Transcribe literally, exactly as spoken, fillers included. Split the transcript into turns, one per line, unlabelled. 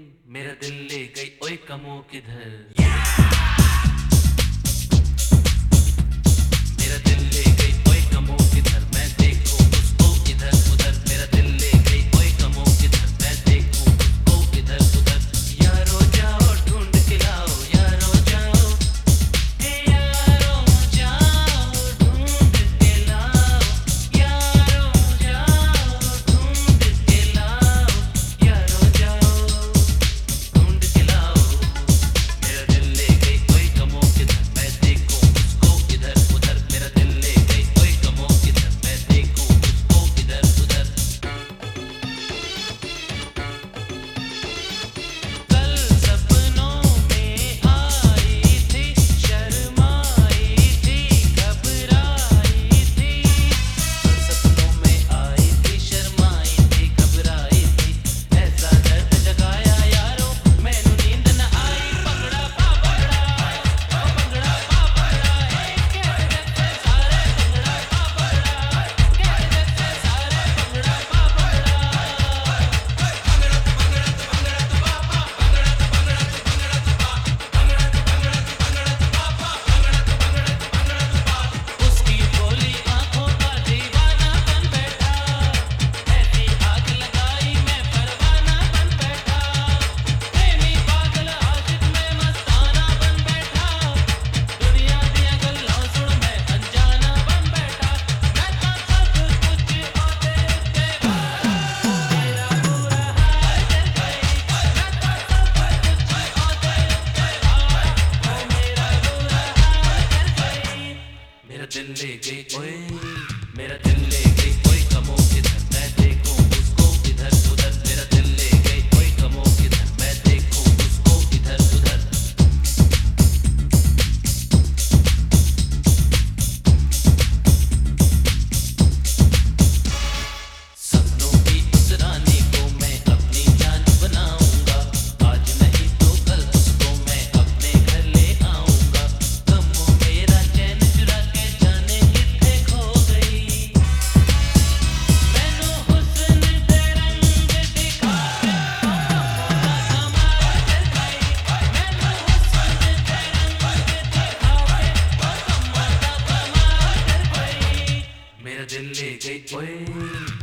मेरा दिल ले गई ओए कमो किधर। मेरा दिल ले गई ओए कमो किधर, मैं देखूं उसको इधर उधर। मेरा दिल ले गई ओए कमो किधर, मैं देखूं उसको इधर उधर। यारो जाओ ढूंढ के लाओ, यारो जाओ, हे यारो जाओ ढूंढ के लाओ, यारो जाओ ढूंढ के लाओ, यारो जाओ ढूंढ के लाओ। मेरा दिल ले गई ओए कमो किधर, मैं देखूं उसको इधर उधर। मेरा दिल ले गई ओए कमो किधर, मैं देखूं उसको इधर उधर। कल सपनों में आई थी, शर्माई थी, घबराई थी। कल सपनों में आई थी, शर्माई थी, घबराई थी। ऐसा दर्द जगाया यारो मैनू नींद न आई। भंगड़ा पा भंगड़ा, ओ भंगड़ा पा भंगड़ा, ए कहते जैसे सारे भंगड़ा पा भंगड़ा, कहते जैसे सारे भंगड़ा पा भंगड़ा। उसकी भोली आंखों का दीवाना बन बैठा, ऐसी आग लगाई मैं परवाना बन बैठा। प्रेमी पागल आशिक में मस्ताना बन बैठा, दुनिया दिया गल्लां सुन मैं अनजाना बन बैठा। मैं तो सब कुछ ओदे उत्ते वाला, मेरा बुरा हाल कर गई। मैं तो सब कुछ ओदे उत्ते वाला, ओ मेरा बुरा हाल कर गई। मेरा दिल ले गई ओए, मेरा दिल ले गई ओए कमो किधर, मैं देखूं उसको इधर उधर। मेरा दिल ले गई ओए कमो किधर, मैं देखूं उसको इधर उधर। सपनों की उस रानी को मैं अपनी जान बनाऊंगा, आज नहीं तो कल उसको मैं अपने घर ले आऊंगा। गमों मेरा चैन चुरा के जाने किथे खो गई, मैनू हुस्न दे रंग दिखा के ओ गमों दा कमाल कर गई। मैनू हुस्न दे रंग दिखा के ओ गमों दा कमाल कर गई। मेरा दिल ले गई ओए।